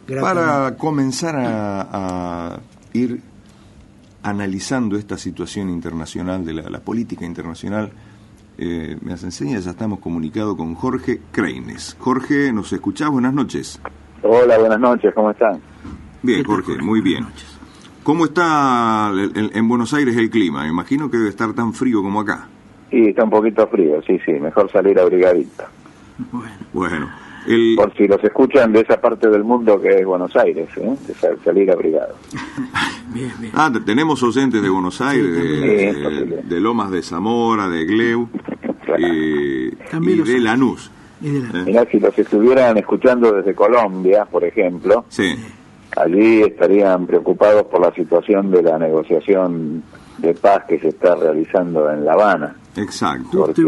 Para comenzar a ir analizando esta situación internacional, de la política internacional, me hace enseña, ya estamos comunicados con Jorge Kreines. Jorge, ¿nos escuchás? Buenas noches. Hola, buenas noches, ¿cómo están? Bien, Jorge, muy bien. ¿Cómo está en Buenos Aires el clima? Me imagino que debe estar tan frío como acá. Sí, está un poquito frío, sí, mejor salir abrigadito. Bueno. Por si los escuchan de esa parte del mundo que es Buenos Aires, de salir abrigado. Bien. Tenemos oyentes de Buenos Aires, de Lomas de Zamora, de Gleu, Claro. y de Lanús. Mirá, si los estuvieran escuchando desde Colombia, por ejemplo, Sí. allí estarían preocupados por la situación de la negociación de paz que se está realizando en La Habana. Exacto. Porque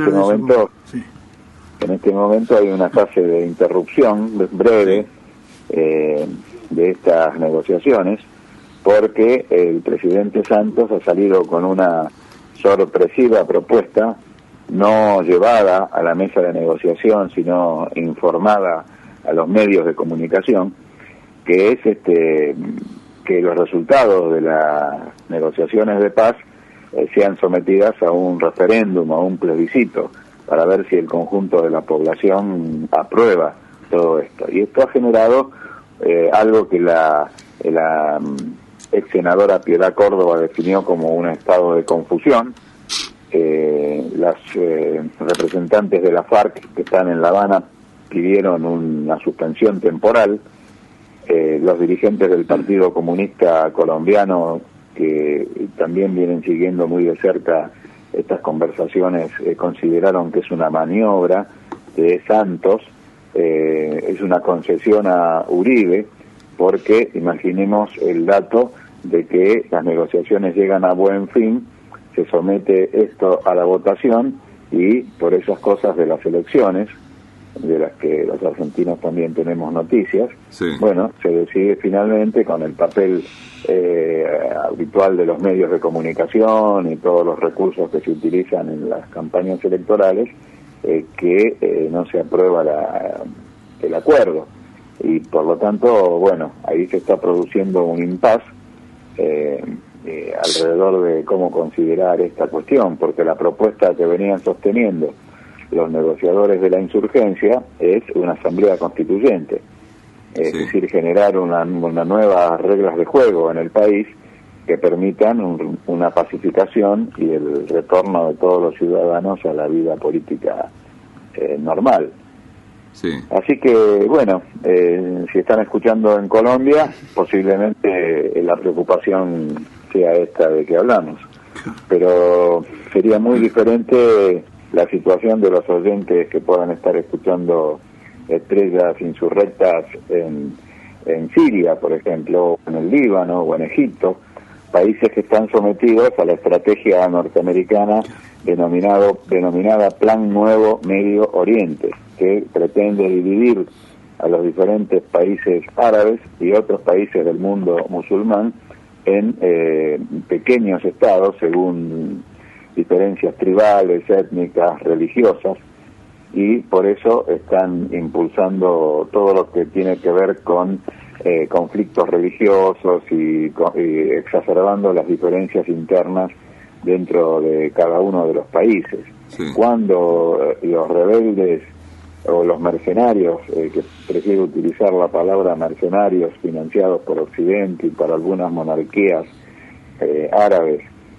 en este momento hay una fase de interrupción breve de estas negociaciones, porque el presidente Santos ha salido con una sorpresiva propuesta, no llevada a la mesa de negociación, sino informada a los medios de comunicación, que es que los resultados de las negociaciones de paz sean sometidas a un referéndum, a un plebiscito, para ver si el conjunto de la población aprueba todo esto. Y esto ha generado algo que la ex senadora Piedad Córdoba definió como un estado de confusión. Las representantes de la FARC que están en La Habana pidieron una suspensión temporal. Los dirigentes del Partido Comunista Colombiano, que también vienen siguiendo muy de cerca estas conversaciones, consideraron que es una maniobra de Santos, es una concesión a Uribe, porque imaginemos el dato de que las negociaciones llegan a buen fin, se somete esto a la votación y por esas cosas de las elecciones, de las que los argentinos también tenemos noticias, sí. Bueno, se decide finalmente con el papel habitual de los medios de comunicación y todos los recursos que se utilizan en las campañas electorales, que no se aprueba el acuerdo. Y por lo tanto, bueno, ahí se está produciendo un impasse alrededor de cómo considerar esta cuestión, porque la propuesta que venían sosteniendo los negociadores de la insurgencia es una asamblea constituyente, es decir, generar unas nuevas reglas de juego en el país que permitan una pacificación y el retorno de todos los ciudadanos a la vida política normal. Sí. Así que, bueno, si están escuchando en Colombia, posiblemente la preocupación sea esta de que hablamos. Pero sería muy diferente la situación de los oyentes que puedan estar escuchando estrellas insurrectas en Siria, por ejemplo, o en el Líbano o en Egipto, países que están sometidos a la estrategia norteamericana denominada Plan Nuevo Medio Oriente, que pretende dividir a los diferentes países árabes y otros países del mundo musulmán en pequeños estados según diferencias tribales, étnicas, religiosas, y por eso están impulsando todo lo que tiene que ver con conflictos religiosos y exacerbando las diferencias internas dentro de cada uno de los países. Sí. Cuando los rebeldes o los mercenarios, que prefiero utilizar la palabra mercenarios, financiados por Occidente y por algunas monarquías árabes,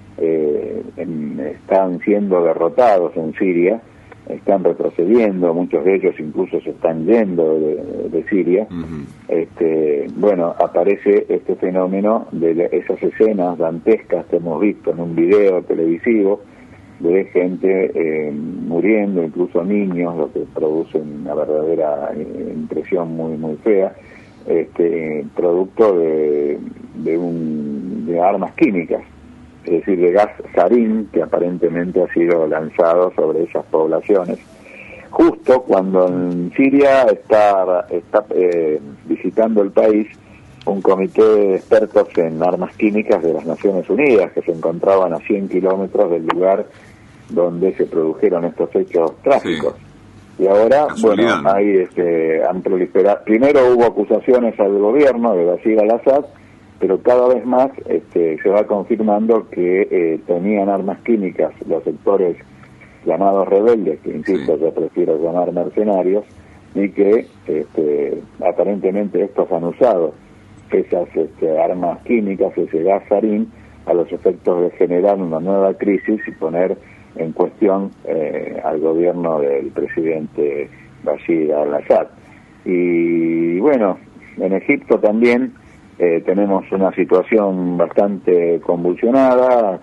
están siendo derrotados en Siria, están retrocediendo, muchos de ellos incluso se están yendo de Siria. Bueno, aparece este fenómeno de esas escenas dantescas que hemos visto en un video televisivo de gente muriendo, incluso niños, lo que produce una verdadera impresión muy muy fea, producto de armas químicas, es decir, de gas sarín que aparentemente ha sido lanzado sobre esas poblaciones, justo cuando en Siria está visitando el país un comité de expertos en armas químicas de las Naciones Unidas, que se encontraban a 100 kilómetros del lugar donde se produjeron estos hechos trágicos. Y ahora, Casualidad, bueno, ahí han proliferado. Primero hubo acusaciones al gobierno de Bashir al-Assad, pero cada vez más se va confirmando que tenían armas químicas los sectores llamados rebeldes, que insisto, yo prefiero llamar mercenarios, y que aparentemente estos han usado esas armas químicas, ese gas sarín, a los efectos de generar una nueva crisis y poner en cuestión al gobierno del presidente Bashir al-Assad. Y bueno, en Egipto también tenemos una situación bastante convulsionada.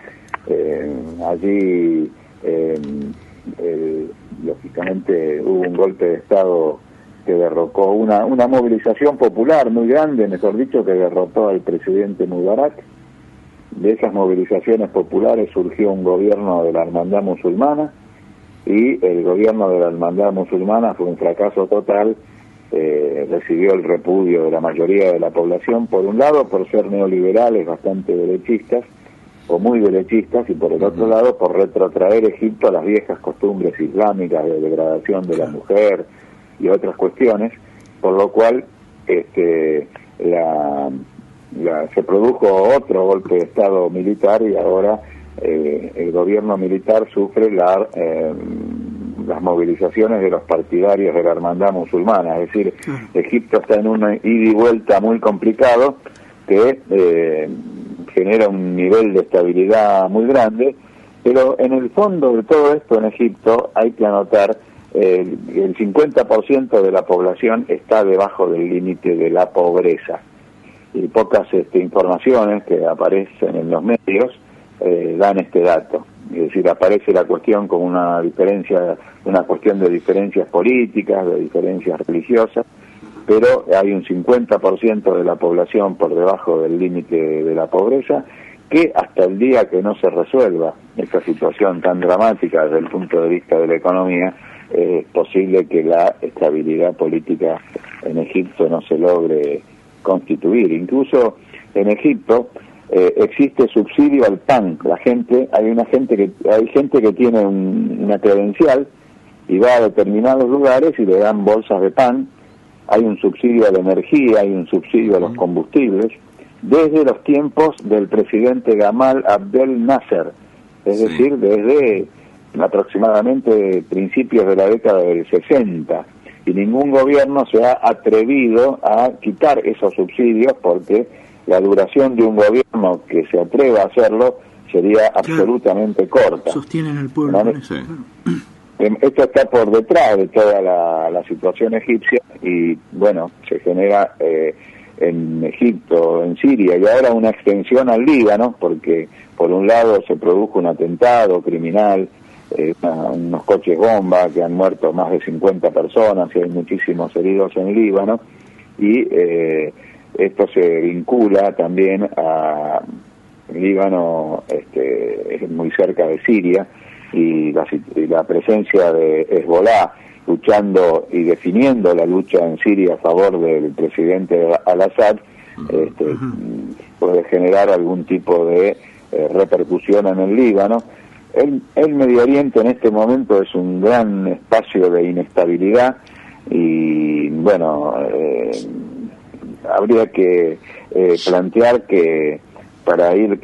Allí lógicamente hubo un golpe de Estado que derrocó una movilización popular muy grande, mejor dicho, que derrotó al presidente Mubarak. De esas movilizaciones populares surgió un gobierno de la Hermandad Musulmana, y el gobierno de la Hermandad Musulmana fue un fracaso total. Recibió el repudio de la mayoría de la población, por un lado por ser neoliberales bastante derechistas o muy derechistas, y por el otro lado por retrotraer Egipto a las viejas costumbres islámicas de degradación de la mujer y otras cuestiones, por lo cual se produjo otro golpe de Estado militar, y ahora el gobierno militar sufre las movilizaciones de los partidarios de la Hermandad Musulmana. Es decir, Egipto está en una ida y vuelta muy complicado que genera un nivel de estabilidad muy grande, pero en el fondo de todo esto en Egipto hay que anotar el 50% de la población está debajo del límite de la pobreza, y pocas informaciones que aparecen en los medios dan este dato. Es decir, aparece la cuestión como una cuestión de diferencias políticas, de diferencias religiosas, pero hay un 50% de la población por debajo del límite de la pobreza, que hasta el día que no se resuelva esta situación tan dramática desde el punto de vista de la economía, es posible que la estabilidad política en Egipto no se logre constituir. Incluso en Egipto existe subsidio al pan. Hay gente que tiene una credencial y va a determinados lugares y le dan bolsas de pan. Hay un subsidio a la energía, hay un subsidio a los combustibles, desde los tiempos del presidente Gamal Abdel Nasser, es decir, desde aproximadamente principios de la década del 60, y ningún gobierno se ha atrevido a quitar esos subsidios, porque la duración de un gobierno que se atreva a hacerlo sería absolutamente corta. Sostienen al pueblo con eso. Esto está por detrás de toda la situación egipcia, y bueno, se genera en Egipto, en Siria, y ahora una extensión al Líbano, porque por un lado se produjo un atentado criminal, unos coches bomba que han muerto más de 50 personas y hay muchísimos heridos en Líbano, y esto se vincula también a Líbano, es muy cerca de Siria, y la presencia de Hezbolá luchando y definiendo la lucha en Siria a favor del presidente al-Assad puede generar algún tipo de repercusión en el Líbano. El Medio Oriente en este momento es un gran espacio de inestabilidad, y bueno, habría que plantear que, para ir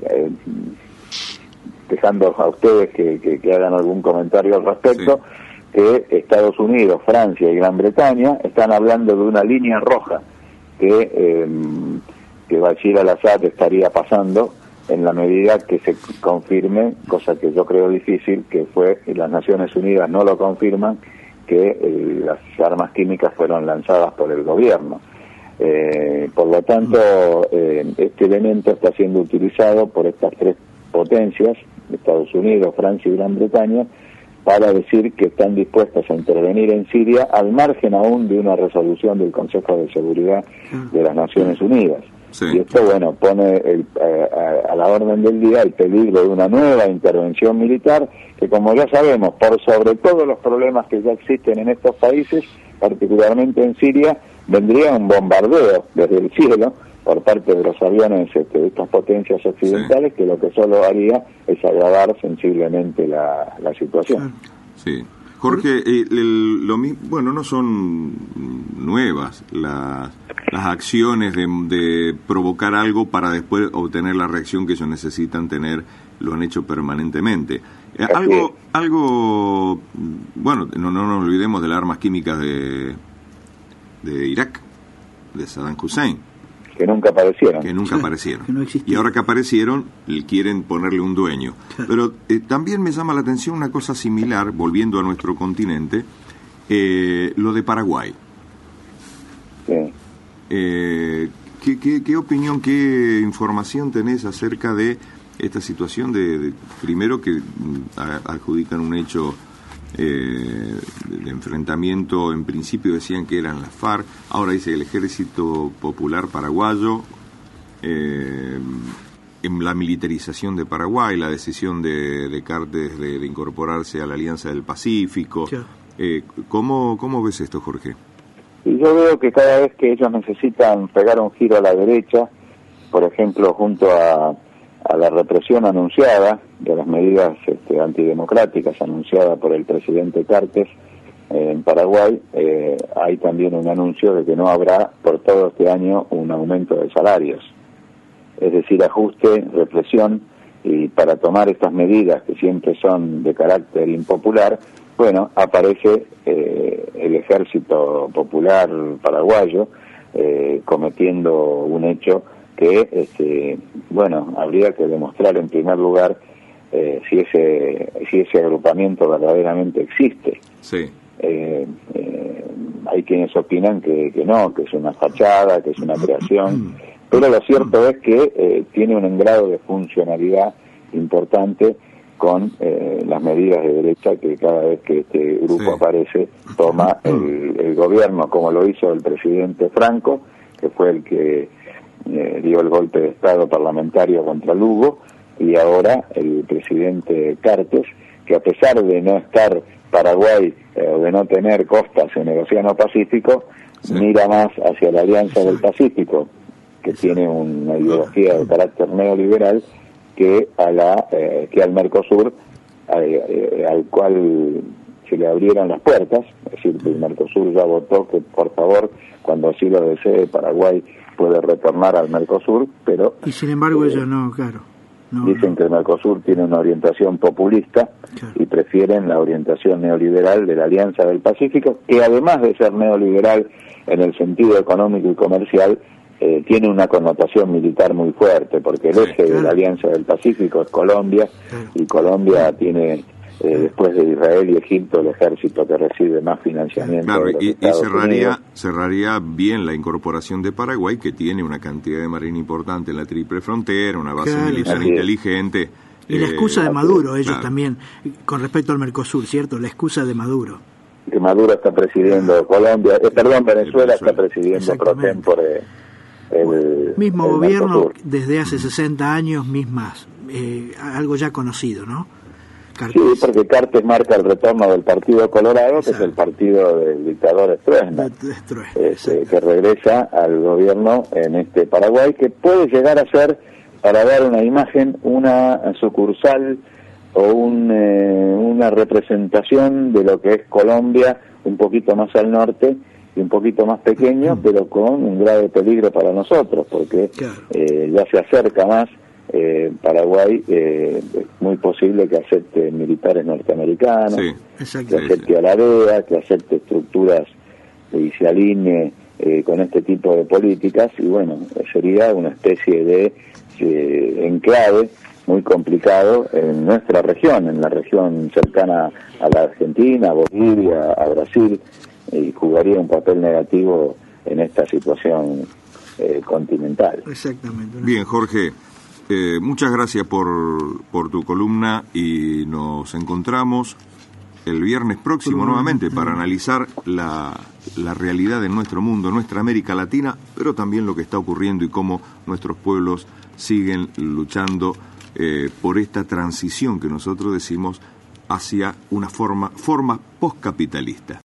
dejando a ustedes que hagan algún comentario al respecto, que Estados Unidos, Francia y Gran Bretaña están hablando de una línea roja que Bashir al-Assad estaría pasando en la medida que se confirme, cosa que yo creo difícil, y las Naciones Unidas no lo confirman, que las armas químicas fueron lanzadas por el gobierno. Por lo tanto, este elemento está siendo utilizado por estas tres potencias, Estados Unidos, Francia y Gran Bretaña, para decir que están dispuestas a intervenir en Siria al margen aún de una resolución del Consejo de Seguridad de las Naciones Unidas. Y esto, bueno, pone a la orden del día el peligro de una nueva intervención militar que, como ya sabemos, por sobre todos los problemas que ya existen en estos países, particularmente en Siria, vendría un bombardeo desde el cielo por parte de los aviones de estas potencias occidentales, que lo que solo haría es agravar sensiblemente la situación. Sí. Jorge, bueno, no son nuevas las acciones de provocar algo para después obtener la reacción que ellos necesitan tener, lo han hecho permanentemente. Bueno, no nos olvidemos de las armas químicas de Irak, de Saddam Hussein. Que nunca aparecieron. Que nunca aparecieron. Que no y ahora que aparecieron, quieren ponerle un dueño. Claro. Pero también me llama la atención una cosa similar, volviendo a nuestro continente, lo de Paraguay. Sí. ¿Qué opinión, qué información tenés acerca de esta situación primero que adjudican un hecho de enfrentamiento? En principio decían que eran las FARC, ahora dice el Ejército Popular Paraguayo, en la militarización de Paraguay, la decisión de Cartes de incorporarse a la Alianza del Pacífico. Claro. ¿Cómo ves esto, Jorge? Y yo veo que cada vez que ellos necesitan pegar un giro a la derecha, por ejemplo, junto a la represión anunciada de las medidas antidemocráticas anunciadas por el presidente Cartes en Paraguay, hay también un anuncio de que no habrá por todo este año un aumento de salarios. Es decir, ajuste, represión, y para tomar estas medidas que siempre son de carácter impopular, bueno, aparece el Ejército Popular Paraguayo cometiendo un hecho que, bueno, habría que demostrar en primer lugar si ese agrupamiento verdaderamente existe. Sí. Hay quienes opinan que no, que es una fachada, que es una creación, pero lo cierto es que tiene un grado de funcionalidad importante con las medidas de derecha que cada vez que este grupo aparece toma el gobierno, como lo hizo el presidente Franco, que fue el que dio el golpe de Estado parlamentario contra Lugo, y ahora el presidente Cartes, que a pesar de no estar Paraguay o de no tener costas en el Océano Pacífico, mira más hacia la Alianza del Pacífico, que tiene una ideología de carácter neoliberal, que al Mercosur, al cual se le abrieron las puertas. Es decir, el Mercosur ya votó que, por favor, cuando así lo desee, Paraguay puede retornar al Mercosur, pero... Y sin embargo ellos no, claro. Dicen que el Mercosur tiene una orientación populista, claro, y prefieren la orientación neoliberal de la Alianza del Pacífico, que además de ser neoliberal en el sentido económico y comercial, tiene una connotación militar muy fuerte, porque el eje de la Alianza del Pacífico es Colombia, y Colombia tiene, después de Israel y Egipto, el ejército que recibe más financiamiento. Claro, de los y Estados Unidos. cerraría bien la incorporación de Paraguay, que tiene una cantidad de marina importante en la triple frontera, una base militar inteligente. Y la excusa de Maduro, ellos también, con respecto al Mercosur, ¿cierto? La excusa de Maduro. Que Maduro está presidiendo Colombia, Venezuela está presidiendo pro tempore. Mismo gobierno Mercosur. Desde hace 60 años, algo ya conocido, ¿no? Cartes. Sí, porque Cartes marca el retorno del Partido Colorado, que es el partido del dictador Stroessner, que regresa al gobierno en Paraguay, que puede llegar a ser, para dar una imagen, una sucursal o una representación de lo que es Colombia, un poquito más al norte y un poquito más pequeño, pero con un grave peligro para nosotros, porque ya se acerca más Paraguay, es muy posible que acepte militares norteamericanos, que acepte a la DEA, que acepte estructuras y se alinee con este tipo de políticas, y bueno, sería una especie de enclave muy complicado en nuestra región, en la región cercana a la Argentina, a Bolivia, a Brasil, y jugaría un papel negativo en esta situación continental. Exactamente. Bien, Jorge, muchas gracias por tu columna, y nos encontramos el viernes próximo nuevamente para analizar la realidad de nuestro mundo, nuestra América Latina, pero también lo que está ocurriendo y cómo nuestros pueblos siguen luchando por esta transición que nosotros decimos hacia una forma postcapitalista.